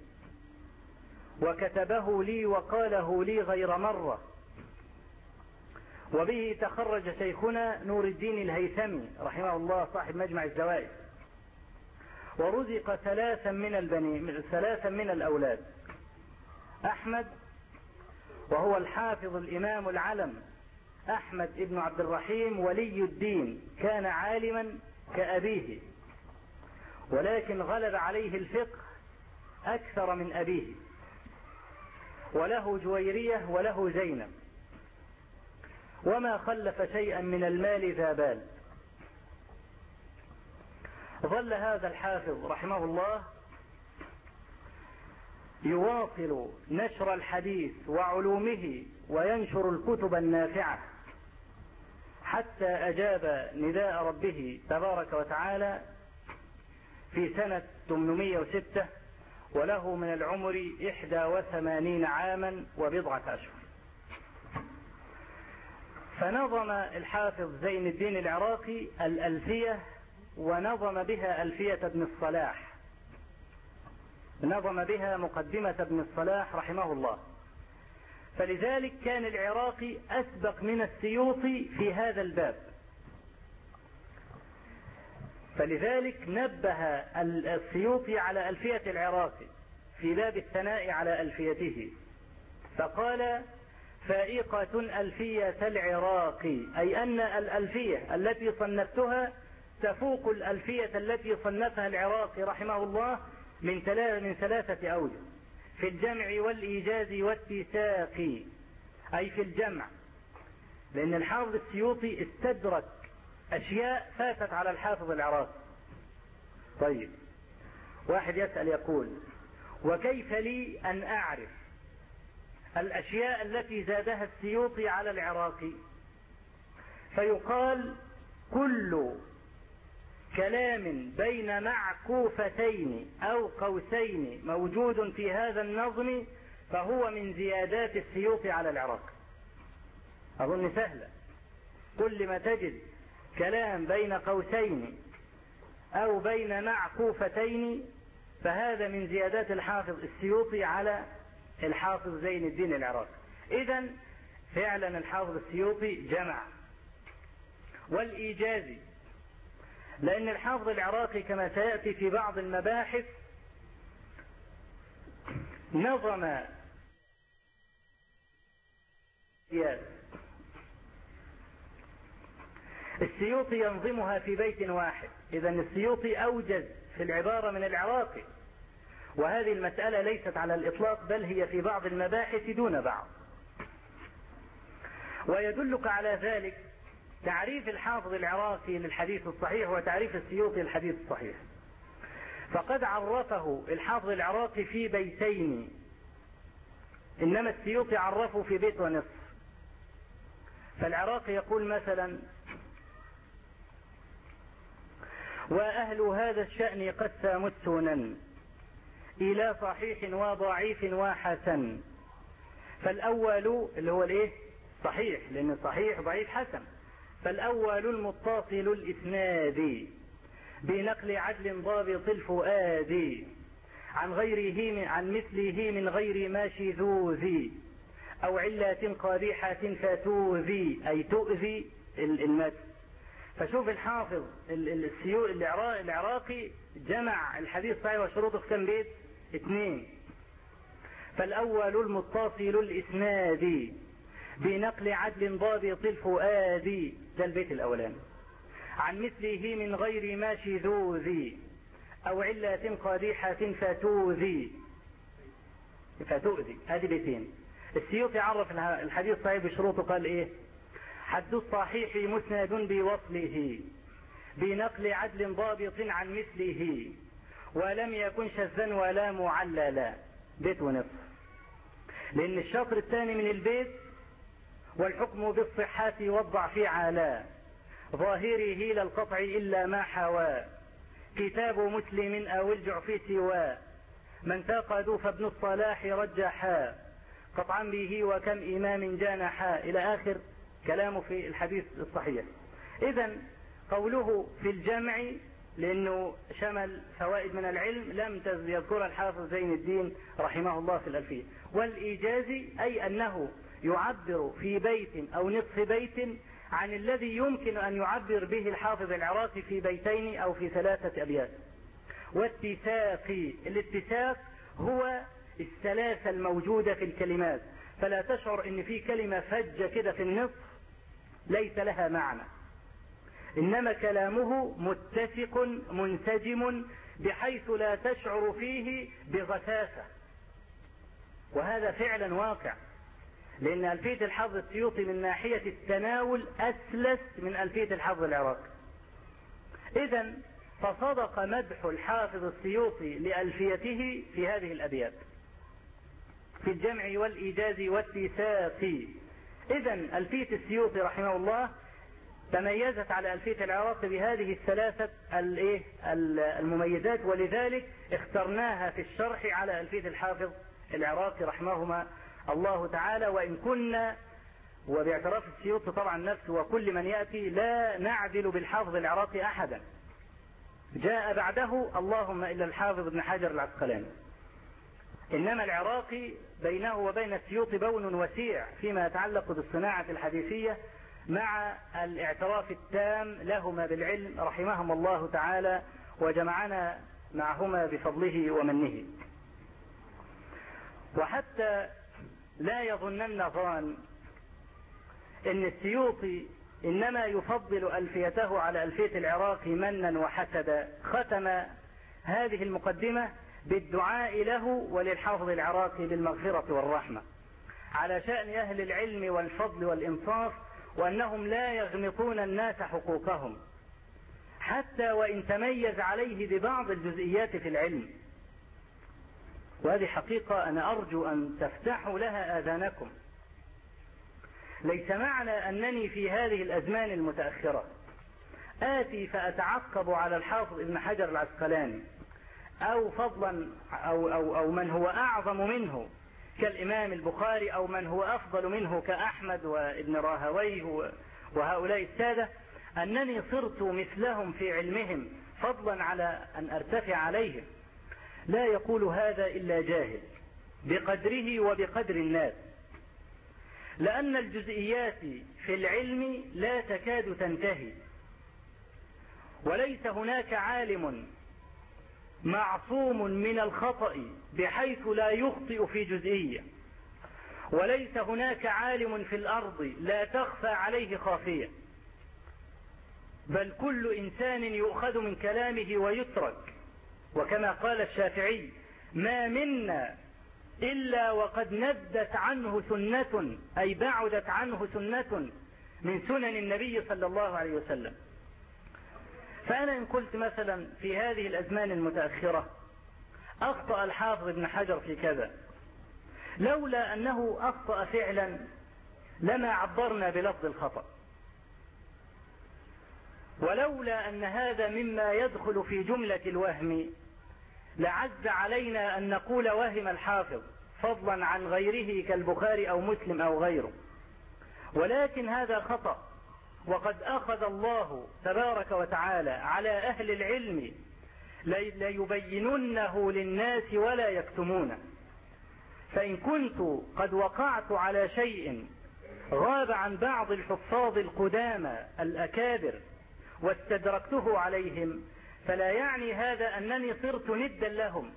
وكتبه لي وقاله لي غير مرة. وبه تخرج شيخنا نور الدين الهيثمي رحمه الله صاحب مجمع الزوائد، ورزق 3 من الأولاد: أحمد، وهو الحافظ الإمام العلم أحمد ابن عبد الرحيم ولي الدين، كان عالما كأبيه، ولكن غلب عليه الفقه أكثر من أبيه. وله جويرية وله زينب، وما خلف شيئا من المال ذا بال. ظل هذا الحافظ رحمه الله يواصل نشر الحديث وعلومه وينشر الكتب النافعة، حتى أجاب نداء ربه تبارك وتعالى في سنة 806، وله من العمر 81 عاما وبضعة أشهر. فنظم الحافظ زين الدين العراقي الألفية، ونظم بها ألفية ابن الصلاح، نظم بها مقدمة ابن الصلاح رحمه الله. فلذلك كان العراقي أسبق من السيوطي في هذا الباب. فلذلك نبه السيوطي على ألفية العراقي في باب الثناء على ألفيته، فقال: فائقة ألفية العراقي، أي أن الألفية التي صنفتها تفوق الألفية التي صنفها العراقي رحمه الله من 3 أوجه: في الجمع والإيجاز والاتساق، أي في الجمع، لأن الحافظ السيوطي استدرك أشياء فاتت على الحافظ العراقي. طيب، واحد يسأل يقول: وكيف لي أن أعرف الأشياء التي زادها السيوطي على العراقي؟ فيقال: كل كلام بين معكوفتين أو قوسين موجود في هذا النظم فهو من زيادات السيوطي على العراقي. أظن سهلة. كل ما تجد كلام بين قوسين أو بين معكوفتين فهذا من زيادات الحافظ السيوطي على الحافظ زين الدين العراقي. إذن فعلا الحافظ السيوطي جمع. والإيجاز، لأن الحافظ العراقي كما سيأتي في بعض المباحث نظم السيوطي ينظمها في بيت واحد. إذن السيوطي أوجز في العبارة من العراقي، وهذه المسألة ليست على الإطلاق، بل هي في بعض المباحث دون بعض. ويدلك على ذلك تعريف الحافظ العراقي للحديث الصحيح وتعريف السيوطي للحديث الصحيح. فقد عرفه الحافظ العراقي في بيتين، إنما السيوطي عرفه في بيت ونصف. فالعراقي يقول مثلا: وأهل هذا الشأن قد ساموا السنن إلى صحيح وضعيف وحسن. فالأول اللي هو الايه؟ صحيح، لأن صحيح ضعيف حسن. فالأول المتصل الإسناد بنقل عدل ضابط الفؤاد عن غيره عن مثله من غير ما شذوذ أو علة قادحة فتوذي، أي تؤذي المتن. فشوف الحافظ العراقي جمع الحديث صحيح وشروطه في كم بيت؟ 2. فالأول المتصل الإسناد بنقل عدل ضابط الفؤاد، ده البيت الأولاني، عن مثله من غير ما شذوذ أو علة قادحة فتوذي، هذه بيتين. السيوطي عرف الحديث صحيح بشروطه، قال إيه؟ حد الصحيح مسند بوصله بنقل عدل ضابط عن مثله ولم يكن شذا ولا معللا، بيت ونصف. لأن الشطر الثاني من البيت: والحكم بالصحة والضعف على ظاهره للقطع إلا ما حوى كتاب مسلم أو الجعف سوى من تاقدوا فابن الصلاح رجحا قطعا به وكم إمام جانحا، إلى آخر كلامه في الحديث الصحيح. إذن قوله في الجمع لأنه شمل فوائد من العلم لم يذكرها الحافظ زين الدين رحمه الله في الألفية. والإيجاز أي أنه يعبر في بيت أو نصف بيت عن الذي يمكن أن يعبر به الحافظ العراقي في بيتين أو في 3 أبيات. والاتساق، الاتساق هو السلاسة الموجودة في الكلمات، فلا تشعر ان في كلمة فجة كده في النصف ليس لها معنى، انما كلامه متسق منسجم بحيث لا تشعر فيه بغثاثة. وهذا فعلا واقع، لان ألفية الحافظ السيوطي من ناحية التناول أسلس من ألفية الحافظ العراقي. إذن فصدق مدح الحافظ السيوطي لألفيته في هذه الأبيات: في الجمع والإيجاز والاتساق. إذن ألفية السيوطي رحمه الله تميزت على ألفية العراقي بهذه ال3 المميزات، ولذلك اخترناها في الشرح على ألفية الحافظ العراقي رحمهما الله تعالى. وإن كنا وباعتراف السيوطي طبعا نفسه وكل من يأتي لا نعدل بالحافظ العراقي أحدا جاء بعده، اللهم إلا الحافظ ابن حجر العسقلاني. إنما العراقي بينه وبين السيوطي بون وسيع فيما يتعلق بالصناعة الحديثية، مع الاعتراف التام لهما بالعلم رحمهم الله تعالى، وجمعنا معهما بفضله ومنه. وحتى لا يظنن ظان إن السيوطي إنما يفضل ألفيته على ألفية العراقي منا وحسدا، ختم هذه المقدمة بالدعاء له وللحافظ العراقي بالمغفرة والرحمة على شأن أهل العلم والفضل والإنصاف، وأنهم لا يغمطون الناس حقوقهم حتى وإن تميز عليه ببعض الجزئيات في العلم. وهذه حقيقة أنا أرجو أن تفتحوا لها آذانكم. ليس معنى أنني في هذه الأزمان المتأخرة آتي فأتعقب على الحافظ ابن حجر العسقلاني أو فضلا أو من هو أعظم منه كالإمام البخاري، أو من هو أفضل منه كأحمد وابن راهويه وهؤلاء السادة، أنني صرت مثلهم في علمهم فضلا على أن أرتفع عليهم. لا يقول هذا إلا جاهل بقدره وبقدر الناس، لأن الجزئيات في العلم لا تكاد تنتهي، وليس هناك عالم معصوم من الخطأ بحيث لا يخطئ في جزئية، وليس هناك عالم في الأرض لا تخفى عليه خافية، بل كل إنسان يؤخذ من كلامه ويترك. وكما قال الشافعي: ما منا إلا وقد ندت عنه سنة، أي بعدت عنه سنة من سنن النبي صلى الله عليه وسلم. فأنا إن قلت مثلا في هذه الأزمان المتأخرة أخطأ الحافظ ابن حجر في كذا، لولا أنه أخطأ فعلا لما عبرنا بلفظ الخطأ، ولولا أن هذا مما يدخل في جملة الوهم لعز علينا أن نقول وهم الحافظ فضلا عن غيره كالبخاري أو مسلم أو غيره. ولكن هذا خطأ، وقد أخذ الله تبارك وتعالى على أهل العلم ليبيننه للناس ولا يكتمونه. فإن كنت قد وقعت على شيء غاب عن بعض الحفاظ القدامى الأكابر واستدركته عليهم، فلا يعني هذا أنني صرت ندا لهم،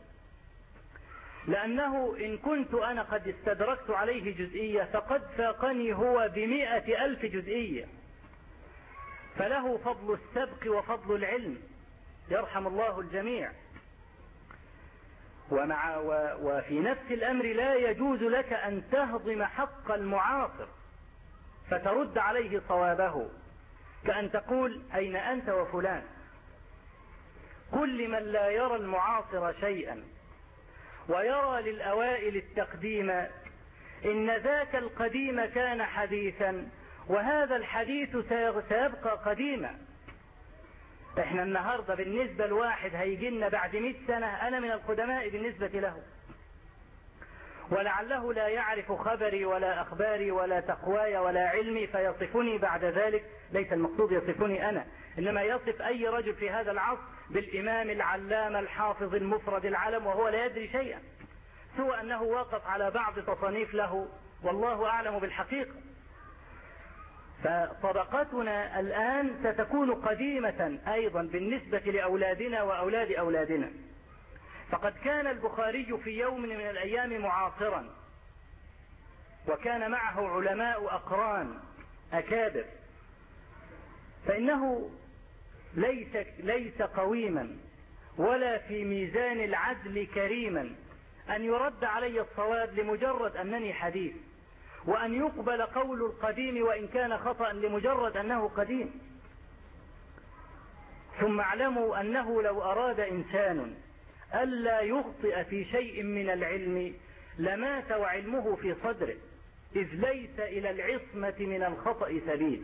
لأنه إن كنت أنا قد استدركت عليه جزئية فقد فاقني هو ب100,000 جزئية، فله فضل السبق وفضل العلم، يرحم الله الجميع. وفي نفس الأمر لا يجوز لك أن تهضم حق المعاصر فترد عليه صوابه، كأن تقول: أين أنت وفلان؟ كل من لا يرى المعاصر شيئا ويرى للأوائل التقديم، إن ذاك القديم كان حديثا وهذا الحديث سيبقى قديما. احنا النهاردة بالنسبة لواحد هيجي لنا بعد 100 سنة أنا من القدماء بالنسبة له، ولعله لا يعرف خبري ولا أخباري ولا تقواي ولا علمي فيصفني بعد ذلك. ليس المقصود يصفني أنا، إنما يصف أي رجل في هذا العصر بالإمام العلامة الحافظ المفرد العلم، وهو لا يدري شيئا سوى أنه واقف على بعض تصانيف له، والله أعلم بالحقيقة. فطبقتنا الآن ستكون قديمة أيضا بالنسبة لأولادنا وأولاد أولادنا. فقد كان البخاري في يوم من الأيام معاصرا، وكان معه علماء أقران أكابر، فإنه ليس قويما ولا في ميزان العدل كريما أن يرد علي الصواب لمجرد أنني حديث، وأن يقبل قول القديم وإن كان خطأ لمجرد أنه قديم. ثم اعلموا أنه لو أراد إنسان ألا يخطئ في شيء من العلم لمات وعلمه في صدره، إذ ليس إلى العصمة من الخطأ سبيل.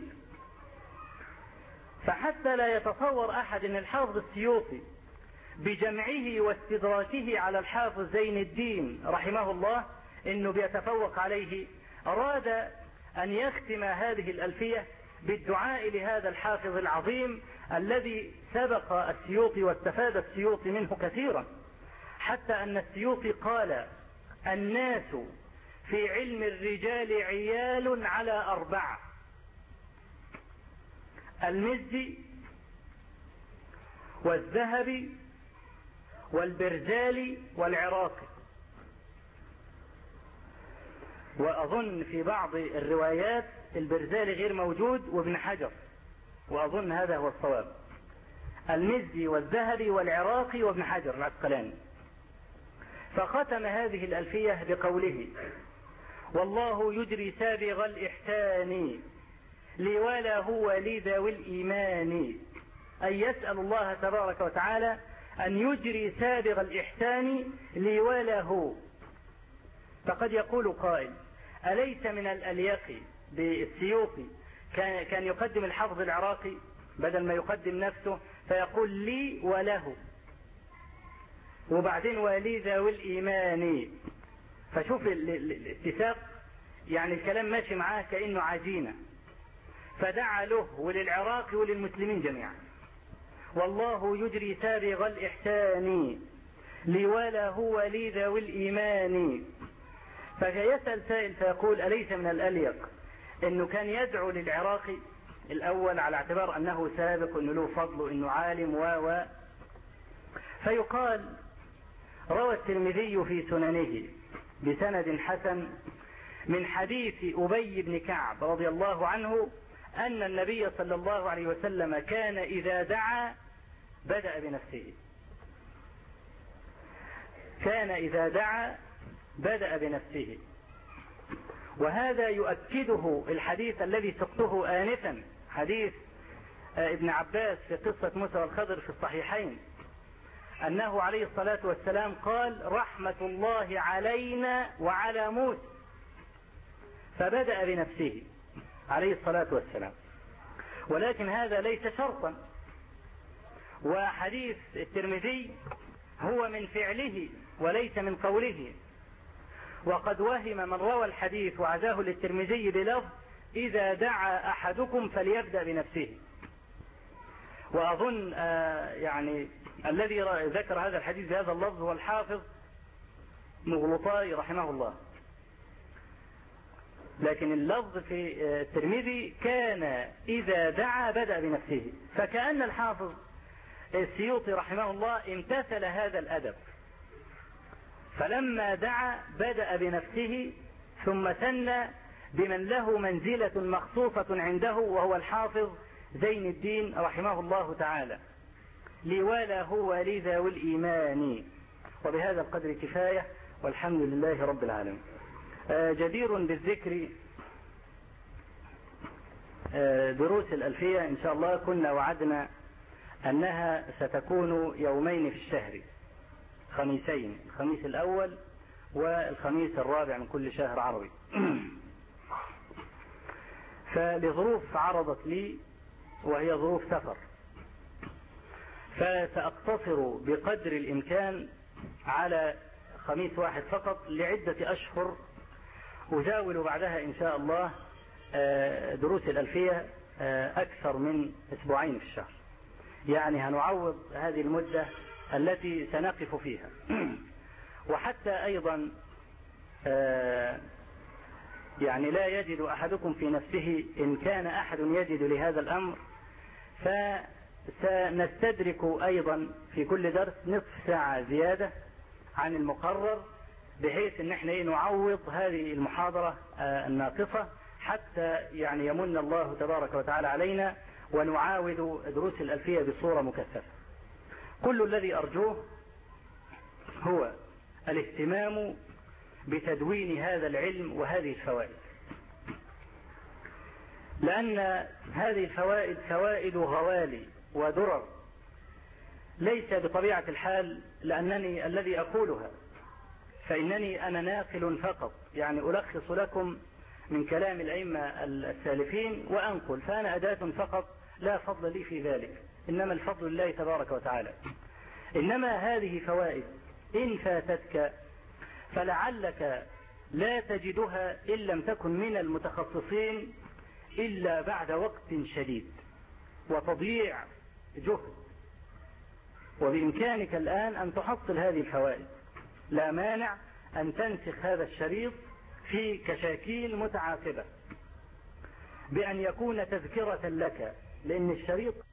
فحتى لا يتصور أحد أن الحافظ السيوطي بجمعه واستدراكه على الحافظ زين الدين رحمه الله إنه بيتفوق عليه، أراد أن يختم هذه الألفية بالدعاء لهذا الحافظ العظيم الذي سبق السيوطي واستفاد السيوطي منه كثيرا، حتى أن السيوطي قال: الناس في علم الرجال عيال على 4: المزي والذهبي والبرزالي والعراقي. وأظن في بعض الروايات البرزالي غير موجود وابن حجر، وأظن هذا هو الصواب، المزي والذهبي والعراقي وابن حجر العسقلاني. فختم هذه الألفية بقوله: والله يجري سابغ الإحسان لي ولا هو لي ذوي الإيمان. أي يسأل الله تبارك وتعالى أن يجري سابغ الإحسان لي ولا هو. فقد يقول قائل: أليس من الأليق بالسيوطي كان يقدم الحافظ العراقي بدل ما يقدم نفسه فيقول لي وله، وبعدين ولي ذوي الإيمان. فشوف الاتساق، يعني الكلام ماشي معاه كأنه عجينة. فدعا له وللعراق وللمسلمين جميعا: والله يجري سابغ الإحسان لي ولا هو لي ذوي الإيمان. فيسأل سائل فيقول: أليس من الأليق أنه كان يدعو للعراقي الأول على اعتبار أنه سابق وأنه له فضل وأنه عالم فيقال: روى الترمذي في سننه بسند حسن من حديث أبي بن كعب رضي الله عنه أن النبي صلى الله عليه وسلم كان إذا دعا بدأ بنفسه. كان إذا دعا بدأ بنفسه. وهذا يؤكده الحديث الذي سقته آنفا، حديث ابن عباس في قصة موسى والخضر في الصحيحين، أنه عليه الصلاة والسلام قال: رحمة الله علينا وعلى موسى، فبدأ بنفسه عليه الصلاة والسلام. ولكن هذا ليس شرطا، وحديث الترمذي هو من فعله وليس من قوله. وقد وهم من روى الحديث وعزاه للترمذي بلفظ: إذا دعا أحدكم فليبدأ بنفسه. وأظن يعني الذي ذكر هذا الحديث بهذا اللفظ هو الحافظ مغلطاي رحمه الله، لكن اللفظ في الترمذي كان إذا دعا بدأ بنفسه. فكأن الحافظ السيوطي رحمه الله امتثل هذا الأدب، فلما دعا بدأ بنفسه، ثم ثنى بمن له منزلة مخصوصة عنده وهو الحافظ زين الدين رحمه الله تعالى: لي ولا هو لي ذوي الإيمان. وبهذا القدر كفاية، والحمد لله رب العالمين. جدير بالذكر دروس الألفية إن شاء الله كنا وعدنا أنها ستكون يومين في الشهر، خميسين، الخميس الأول والخميس الرابع من كل شهر عربي. فلظروف عرضت لي وهي ظروف سفر، فسأقتصر بقدر الإمكان على خميس واحد فقط لعدة أشهر، أزاول بعدها إن شاء الله دروس الألفية أكثر من أسبوعين في الشهر. يعني هنعوض هذه المدة التي سنقف فيها. وحتى أيضا يعني لا يجد أحدكم في نفسه، إن كان أحد يجد لهذا الأمر، فسنستدرك أيضا في كل درس نصف ساعة زيادة عن المقرر، بحيث أن احنا نعوض هذه المحاضرة الناقصة، حتى يعني يمن الله تبارك وتعالى علينا ونعاود دروس الألفية بصورة مكثفة. كل الذي أرجوه هو الاهتمام بتدوين هذا العلم وهذه الفوائد، لأن هذه الفوائد فوائد غوالي ودرر، ليس بطبيعة الحال لأنني الذي أقولها، فإنني أنا ناقل فقط، يعني ألخص لكم من كلام الأئمة السالفين وأنقل، فأنا أداة فقط لا فضل لي في ذلك، إنما الفضل لله تبارك وتعالى. إنما هذه فوائد إن فاتتك فلعلك لا تجدها إن لم تكن من المتخصصين إلا بعد وقت شديد وتضييع جهد، وبإمكانك الآن أن تحصل هذه الفوائد. لا مانع أن تنسخ هذا الشريط في كشاكيل متعاقبة بأن يكون تذكرة لك، لأن الشريط